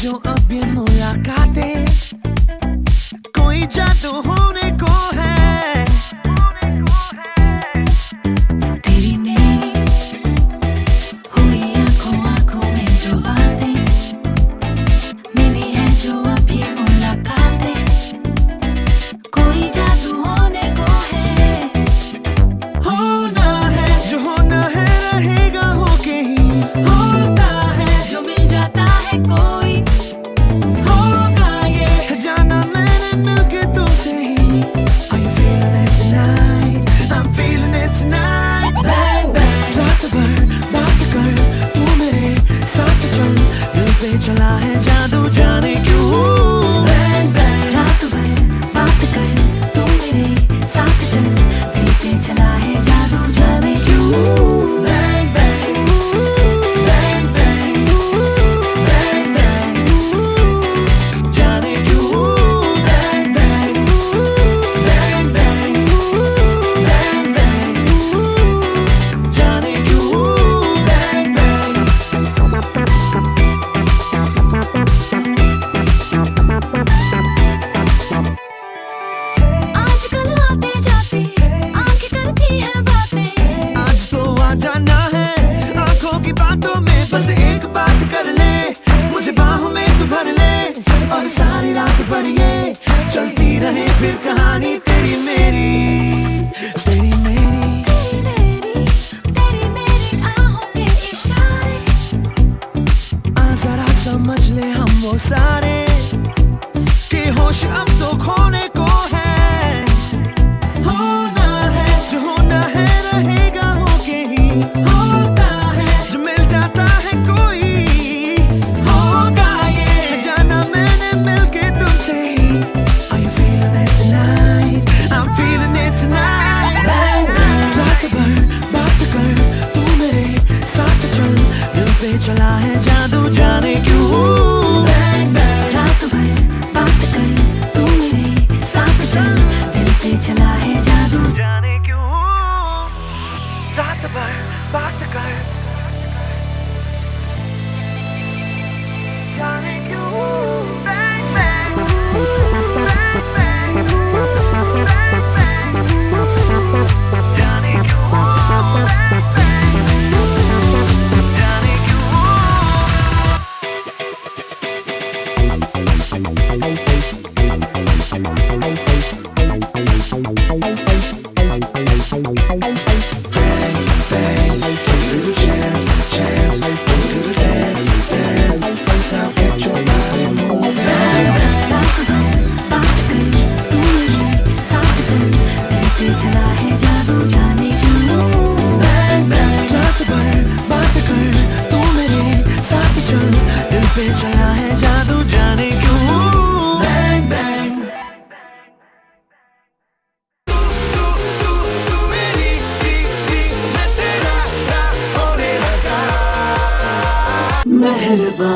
जो अब ये मुलाकातें कोई जादू होने को है। तेरी मेरी हुई आंखों आंखों में जो बातें मिली है जो अब ये मुलाकातें कोई जादू होने को है। होना है जो होना है रहेगा होके ही होता है जो मिल जाता है कोई होगा ये जाना मैंने मिलके तुमसे ही। Are you feeling it tonight? I'm feeling it tonight. Bang bang रात भर बात कर तू मेरे साथ चल दिल पे चला है जादू जाने क्यों। Bang bang रात भर बात कर तू मेरे साथ चल दिल पे चला है जादू जाने क्यों। bang bang bang bang bang bang जाने क्यों। Bang bang bang bang bang bang जाने क्यों। Bang bang आजकल आते जाते आंखें करती है बातें आज तो आ जाना है आंखों की बातों में बस एक बात कर ले मुझे बाहों में तू भर ले और सारी रात भर ये चलती रहे फिर कहानी तेरी मेरी तेरी मेरी। तेरी मेरी आहों के इशारे आ जरा समझ ले हम वो सारे कि होश अब तो खोने को है। होना है जो होना है रहेगा होके ही होता है जो मिल जाता है कोई होगा ये जाना मैंने मिलके तुमसे ही। Are you feeling it tonight? I'm feeling it tonight. Bang bang रात भर बात कर तू मेरे साथ चल दिल पे चला है जादू जाने क्यों। Bang bang रात भर बात कर तू मेरे साथ चल दिल पे चला है जादू जाने क्यों। रात भर बात कर जाने क्यों। Bang bang bang bang bang bang जाने क्यों। Bang bang जाने क्यों। रात भर बात कर तू मेरे साथ चल दिल पे चला है जादू जाने क्यों। Bang bang रात भर बात कर तू मेरे साथ चल दिल पे चला है जादू जाने क्यों। Bang bang तू मेरी मैं तेरा होने लगा। मेहरबान